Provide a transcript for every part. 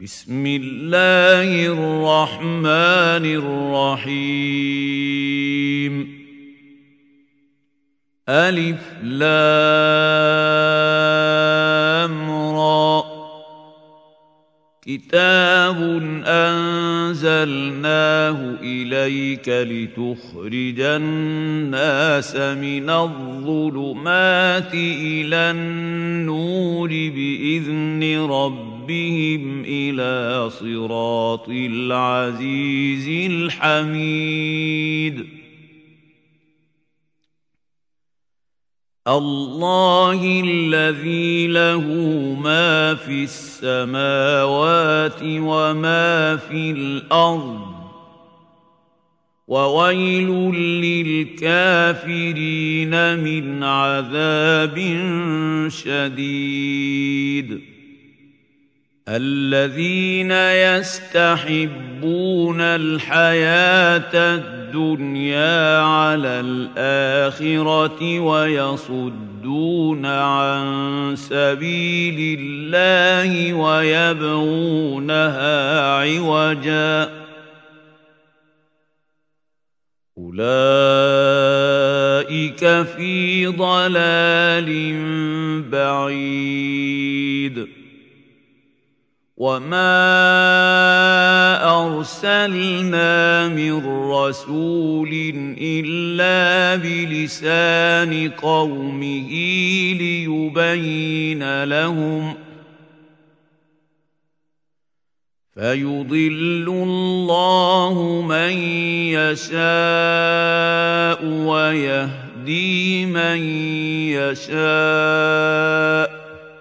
بسم الله الرحمن الرحيم ألف لام را كتاب أنزلناه إليك لتخرج الناس من الظلمات إلى النور بإذن ربهم إلى صراط العزيز الحميد الله الذي له ما في السماوات وما في الأرض وويل للكافرين من عذاب شديد الذين يستحبون الحياة الدنيا على الآخرة ويصدون عن سبيل الله ويبغونها عوجا أولئك في ضلال بعيد وما أرسلنا من رسول إلا بلسان قومه ليبين لهم فيضل الله من يشاء ويهدي من يشاء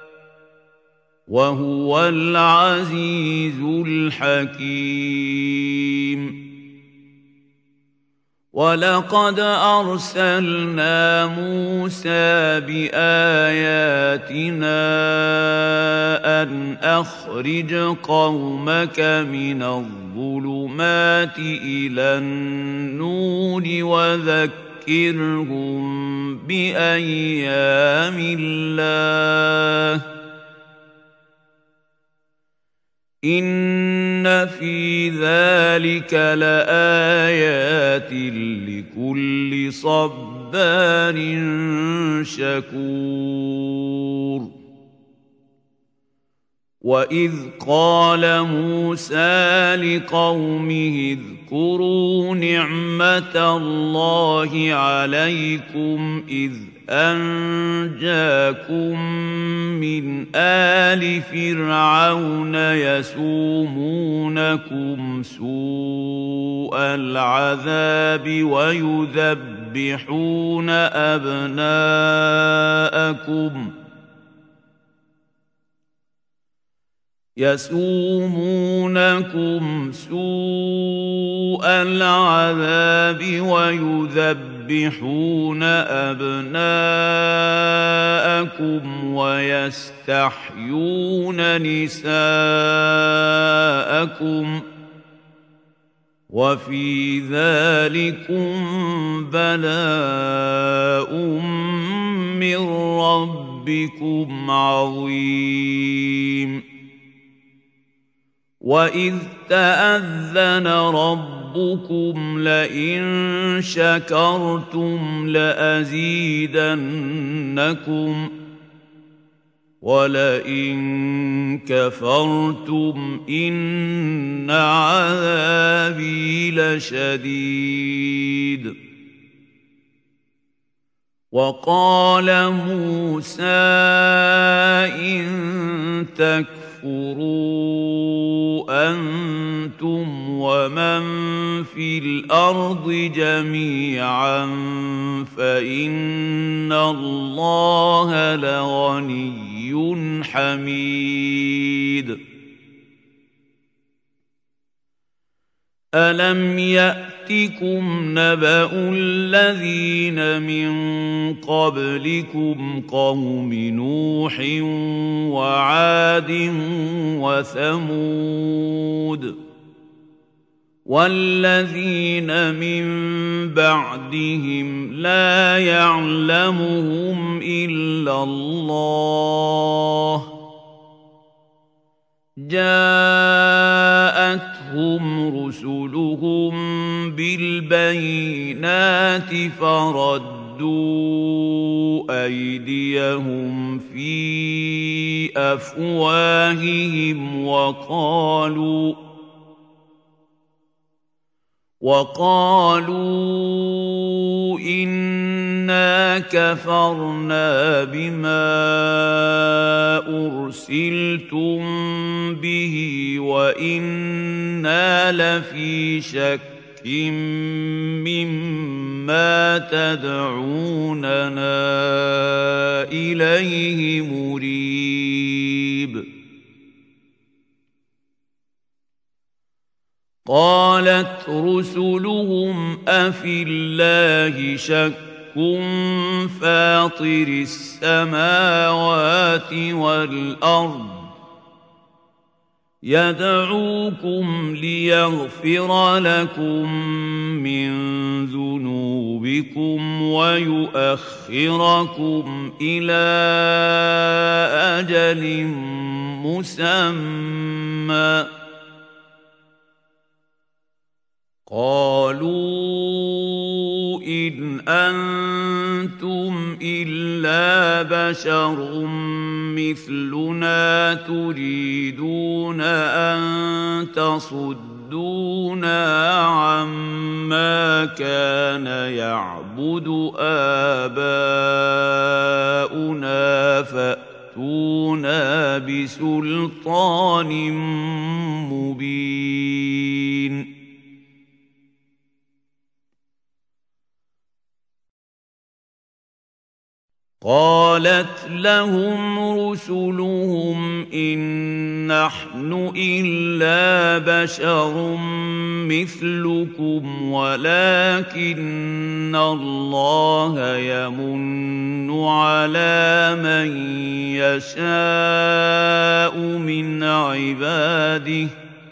وهو العزيز الحكيم ولقد أرسلنا موسى بآياتنا أن أخرج قومك من الظلمات إلى النور وذكرهم بأيام الله إن في ذلك لآيات لكل صبار شكور وإذ قال موسى لقومه اذكروا نعمة الله عليكم إذ أنجاكم من آل فرعون يسومونكم سوء العذاب ويذبحون أبناءكم ويستحيون نساءكم وفي ذلكم بلاء من ربكم عظيم وإذ تأذن ربكم لئن شكرتم لأزيدنكم ولئن كفرتم إن عذابي لشديد وقال موسى إن تكفروا أنتم ومن في الأرض جميعا فإن الله لغني حميد ألم يأتكم نبأ الذين من قبلكم قوم نوح وعاد وثمود والذين من بعدهم لا يعلمهم إلا الله جاءهم البينات فردوا أيديهم في أفواههم وقالوا إنا كفرنا بما أرسلتم به وإنا لفي شك مما تدعوننا إليه مريب قالت رسلهم أفي الله شك فاطر السماوات والأرض يدعوكم ليغفر لكم من ذنوبكم ويؤخركم إلى أجل مسمى قالوا إن أنتم إلا بشر مثلنا تريدون أن تصدونا عما كان يعبد آباؤنا فأتونا بسلطان مبين قالت لهم رسلهم إن نحن إلا بشر مثلكم ولكن الله يمن على من يشاء من عباده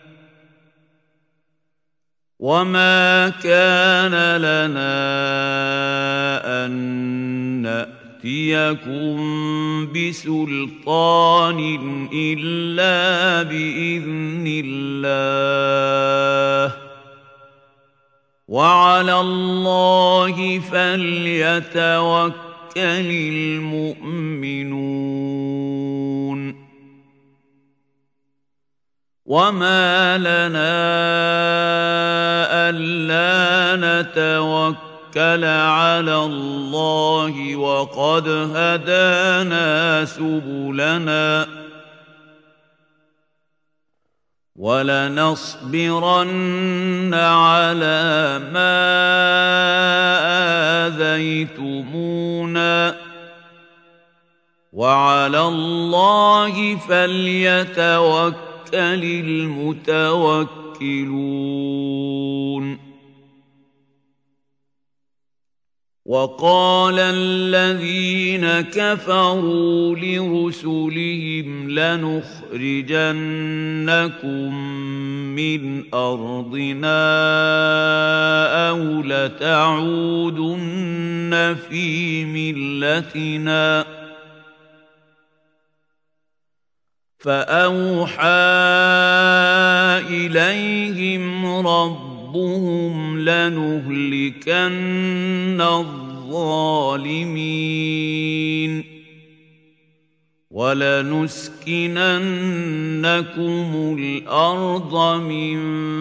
وما كان لنا أن نأتيكم بسلطان إلا بإذن الله وعلى الله فليتوكل المؤمنون وما لنا ألا نتوكل على الله وقد هدانا سبلنا ولنصبرن على ما آذيتمونا وعلى الله فليتوكل المتوكلون وقال الذين كفروا لرسلهم لنخرجنكم من أرضنا أو لتعودن في ملتنا فأوحى إليهم ربهم لنهلكن الظالمين ولنسكننكم الأرض من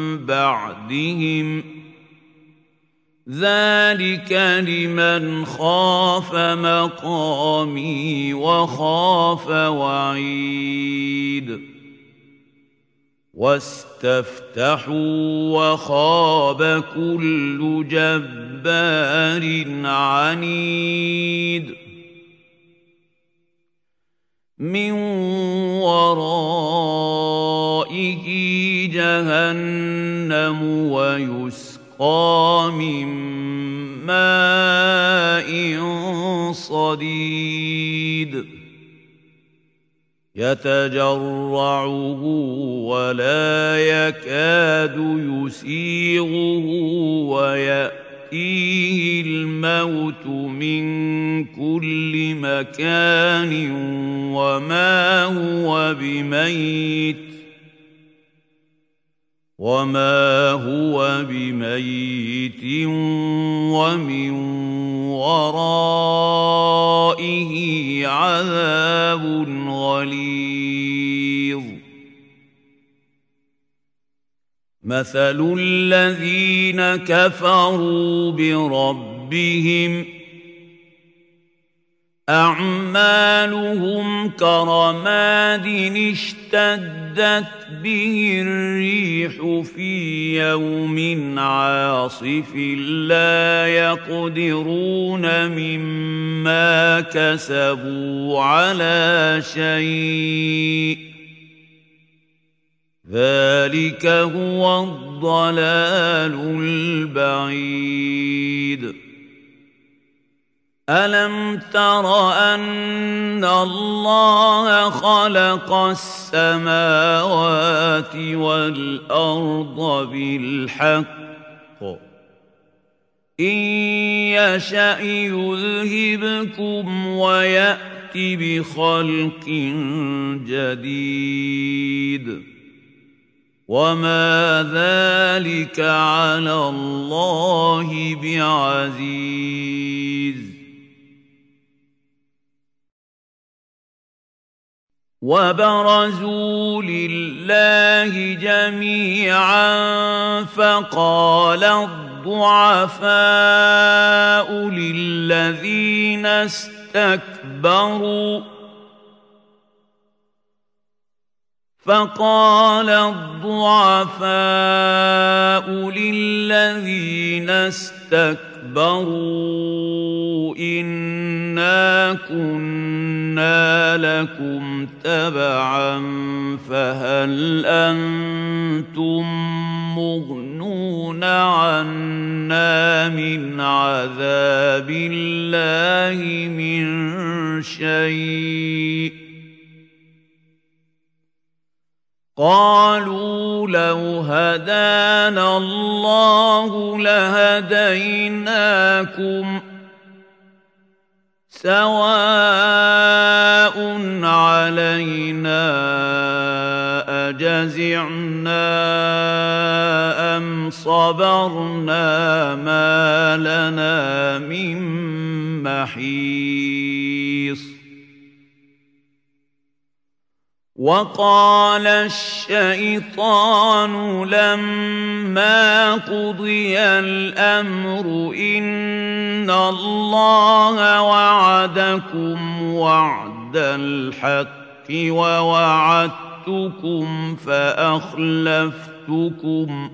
بعدهم ذلك لمن خاف مقامي وخاف وعيد واستفتحوا وخاب كل جبار عنيد من ورائه جهنم ويسقى من ماء صديد يتجرعه ولا يكاد يسيغه ويأتيه الموت من كل مكان وما هو بميت وما هو بميت ومن ورائه عذاب غليظ مثل الذين كفروا بربهم أعمالهم كرماد اشتدت به الريح في يوم عاصف لا يقدرون مما كسبوا على شيء ذلك هو الضلال البعيد ألم تر أن الله خلق السماوات والأرض بالحق إن يشأ يذهبكم ويأت بخلق جديد وما ذلك على الله بعزيز وبرزوا لله جميعا فقال الضعفاء للذين استكبروا إنا كنا لكم تبعا فهل أنتم مغنون عنا من عذاب الله من شيء قالوا لو هدانا الله لهديناكم سواء علينا أجزعنا أم صبرنا ما لنا من محيص وقال الشيطان لما قضي الأمر إن الله وعدكم وعد الحق ووعدتكم فأخلفتكم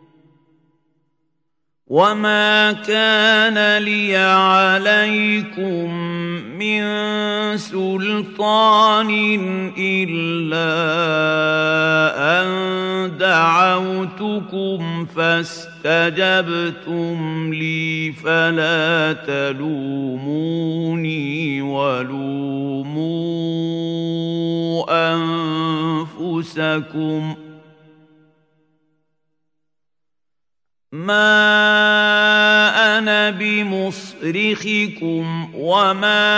وما كان لي عليكم من سلطان إلا أن دعوتكم فاستجبتم لي فلا تلوموني ولوموا أنفسكم ما أنا بمصرخكم وما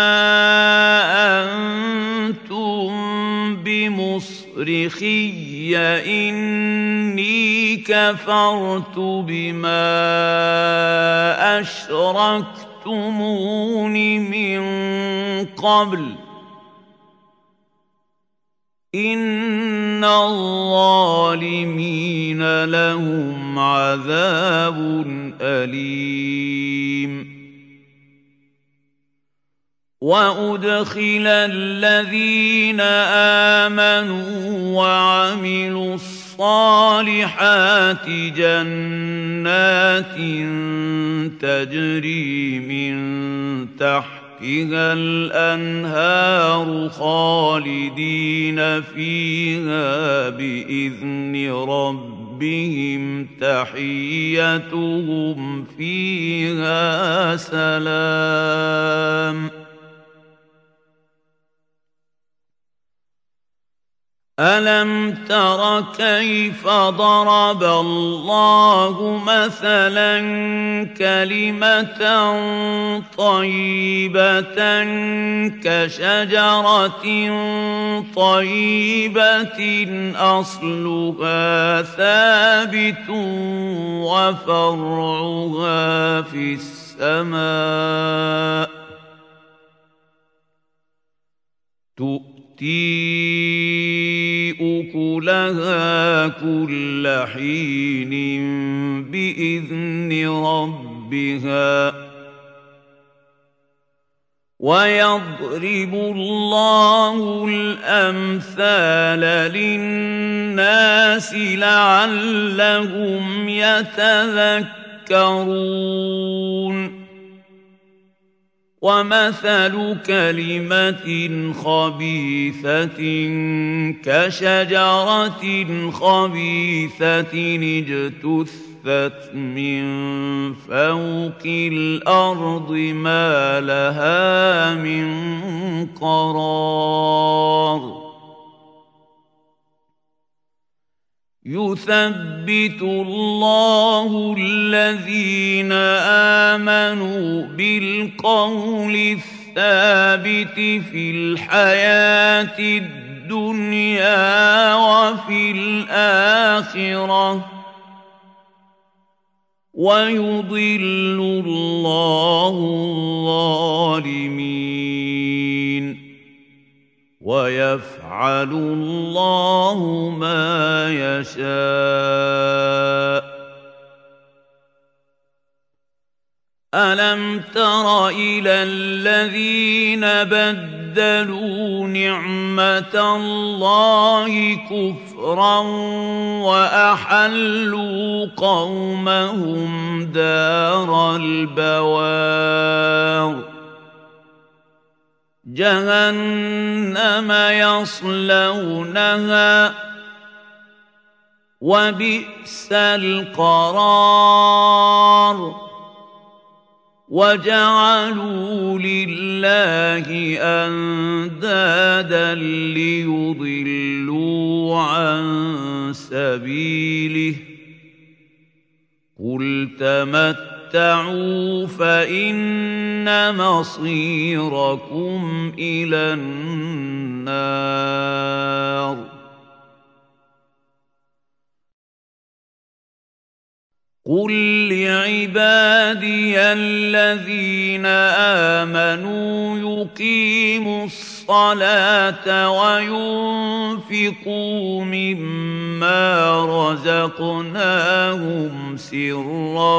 أنتم بمصرخي إني كفرت بما أشركتمون من قبل إن الظالمين لهم عذاب أليم وأدخل الذين آمنوا وعملوا الصالحات جنات تجري من تحتها الأنهار خالدين فيها بإذن ربهم تحيتهم فيها سلام ألم تر كيف ضرب الله مثلا كلمة طيبة كشجرة طيبة أصلها ثابت وفرعها في السماء تؤتي أكلها كل حين بإذن ربها ويضرب الله الأمثال للناس لعلهم يتذكرون ومثل كلمة خبيثة كشجرة خبيثة اجتثت من فوق الأرض ما لها من قرار يثبت الله الذين آمنوا بالقول الثابت في الحياة الدنيا وفي الآخرة ويضل الله الظالمين ويفعل الله ما يشاء ألم تر إلى الذين بدلوا نعمة الله كفرا وأحلوا قومهم دار البوار جهنم يصلونها وبئس القرار وجعلوا لله أندادا ليضلوا عن سبيله قل تمتعوا فإن مصيركم إلى النار قل لعبادي الذين آمنوا يقيموا الصلاة وينفقوا مما رزقناهم سرا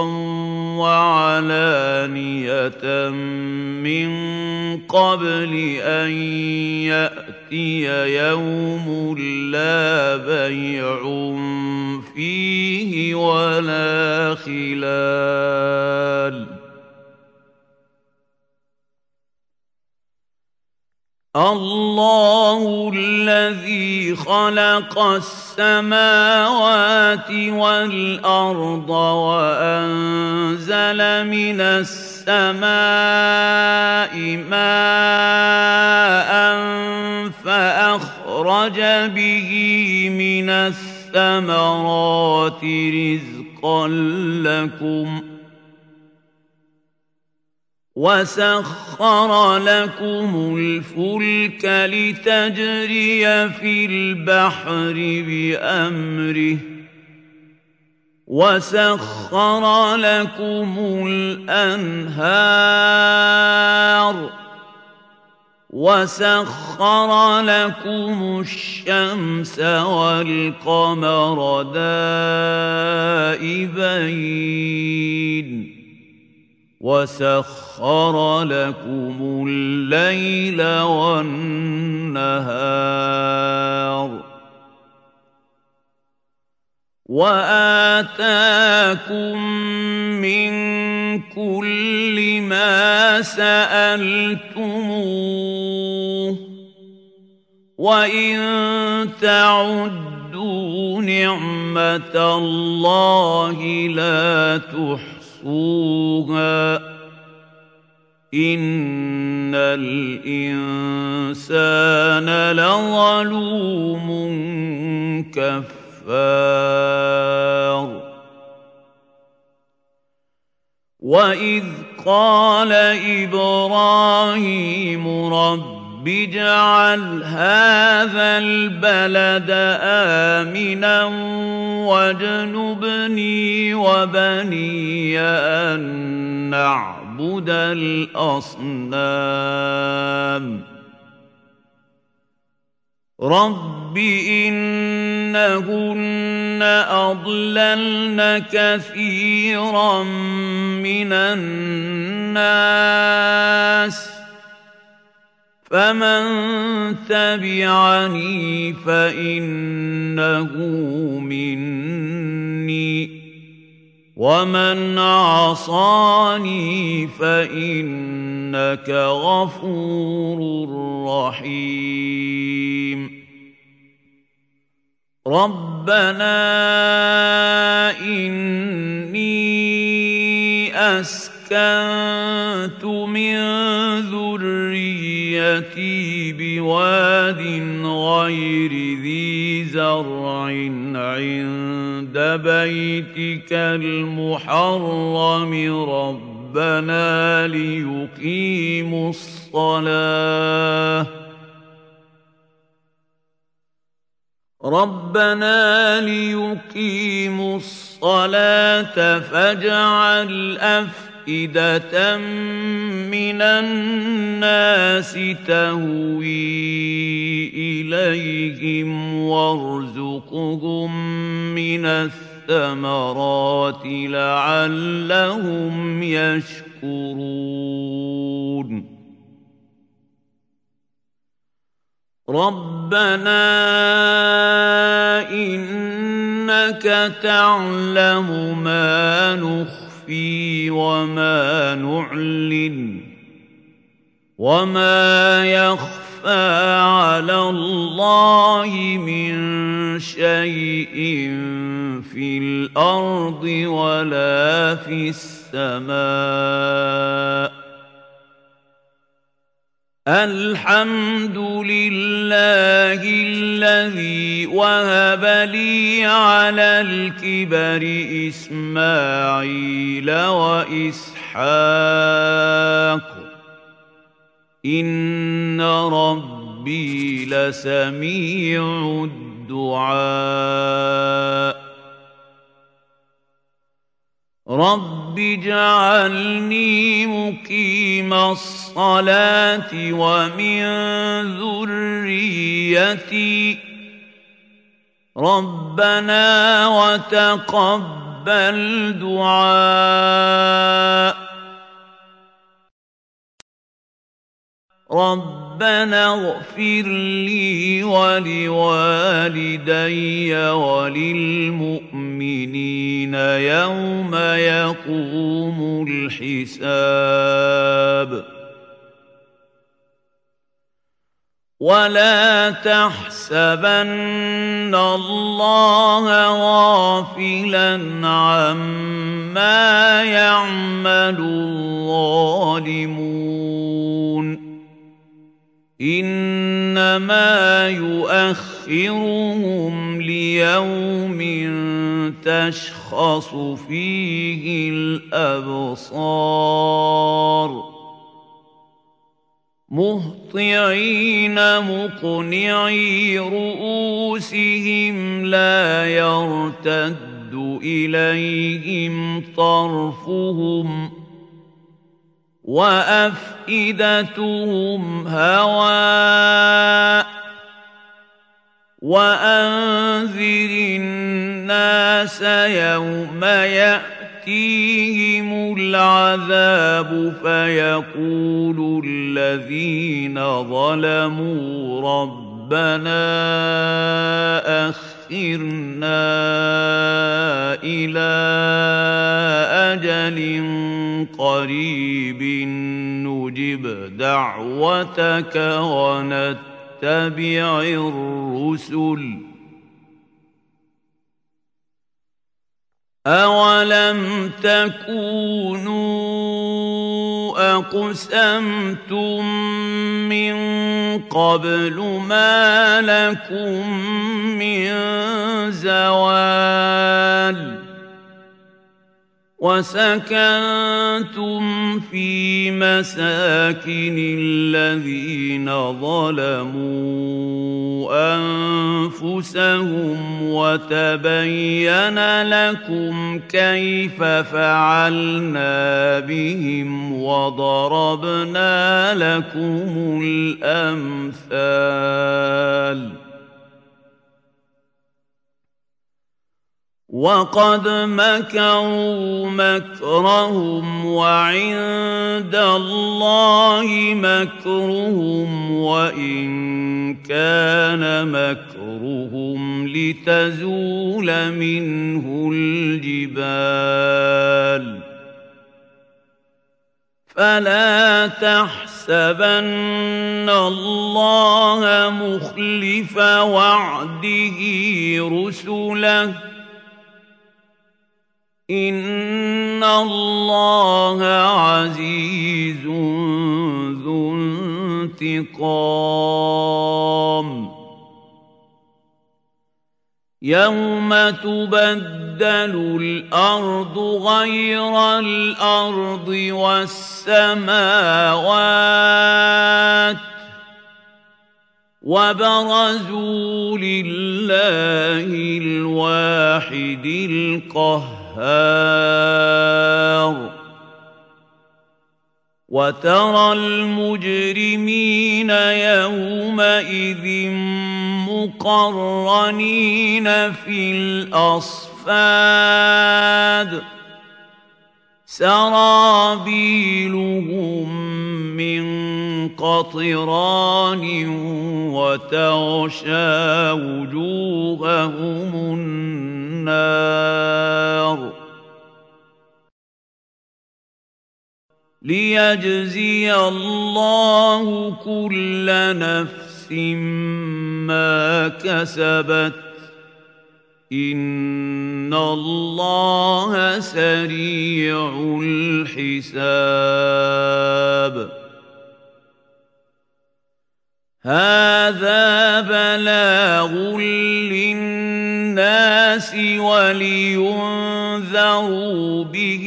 وعلانية من قبل أن يأتي يوم لا بيع فيه ولا خلال الله الذي خلق السماوات والأرض وأنزل من السماء ماء فأخرج به من الثمرات رزقا لكم وسخر لكم الفلك لتجري في البحر بأمره وسخر لكم الأنهار وسخر لكم الشمس والقمر دائبين وسخر لكم الليل والنهار وآتاكم من كل ما سألتموه وإن تعدوا نعمة الله لا تحصوها إِنَّ الْإِنسَانَ لَظَلُومٌ كَفَّارٌ وَإِذْ قَالَ إِبْرَاهِيمُ رَبِّ اجْعَلْ هَٰذَا الْبَلَدَ آمِنًا وَاجْنُبْنِي وَبَنِيَّ أَن نَّعْبُدَ الْأَصْنَامَ رَبِّ إِنَّهُنَّ أَضْلَلْنَ كَثِيرًا مِّنَ النَّاسِ فَمَن تَبِعَنِي فَإِنَّهُ مِنِّي وَمَنْ عَصَانِي فَإِنَّكَ غَفُورٌ رَّحِيمٌ رَبَّنَا إِنِّي أَسْكَنتُ مِن ذُرِّيَّتِي بِوَادٍ غَيْرِ ذِي زَرْعٍ عِندَ بَيْتِكَ المحرم ربنا ليقيموا الصلاة فاجعل أفئدة من الناس تهوي إليهم وارزقهم من الثمرات لعلهم يشكرون ربنا إنك تعلم ما نخفي وما نعلن وما يخفى على الله من شيء في الأرض ولا في السماء الحمد لله الذي وهب لي على الكبر إسماعيل وإسحاق إن ربي لسميع الدعاء رب اجعلني مقيم الصلاة ومن ذريتي ربنا وتقبل دعاء ربنا اغفر لي ولوالدي وللمؤمنين يوم يقوم الحساب ولا تحسبن الله غافلا عما يعمل الظالمون إنما يؤخرهم ليوم تشخص فيه الأبصار مهطعين مقنعي رؤوسهم لا يرتد إليهم طرفهم وأفئدتهم هواء وأنذر الناس يوم يأتيهم العذاب فيقول الذين ظلموا ربنا أخرنا إلى أجل قريب نجب دعوتك ونتبع الرسل أولم تكونوا أقسمتم من قبل ما لكم من زوال وسكنتم في مساكن الذين ظلموا أنفسهم وتبين لكم كيف فعلنا بهم وضربنا لكم الأمثال وقد مكروا مكرهم وعند الله مكرهم وإن كان مكرهم لتزول منه الجبال فلا تحسبن الله مخلف وعده رسله إن الله عزيز ذو انتقام يوم تبدل الأرض غير الأرض والسماوات وبرزوا لله الواحد القهار وترى المجرمين يومئذ مقرنين في الأصفاد سرابيلهم من قطران وتغشى وجوههم النار ليجزي الله كل نفس ما كسبت إن الله سريع الحساب هذا بلاغ للناس ولينذروا به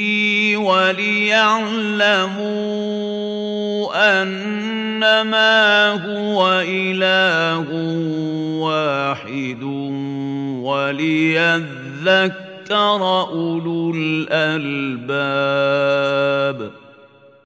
وليعلموا أنما هو إله واحد وليذكر أولو الألباب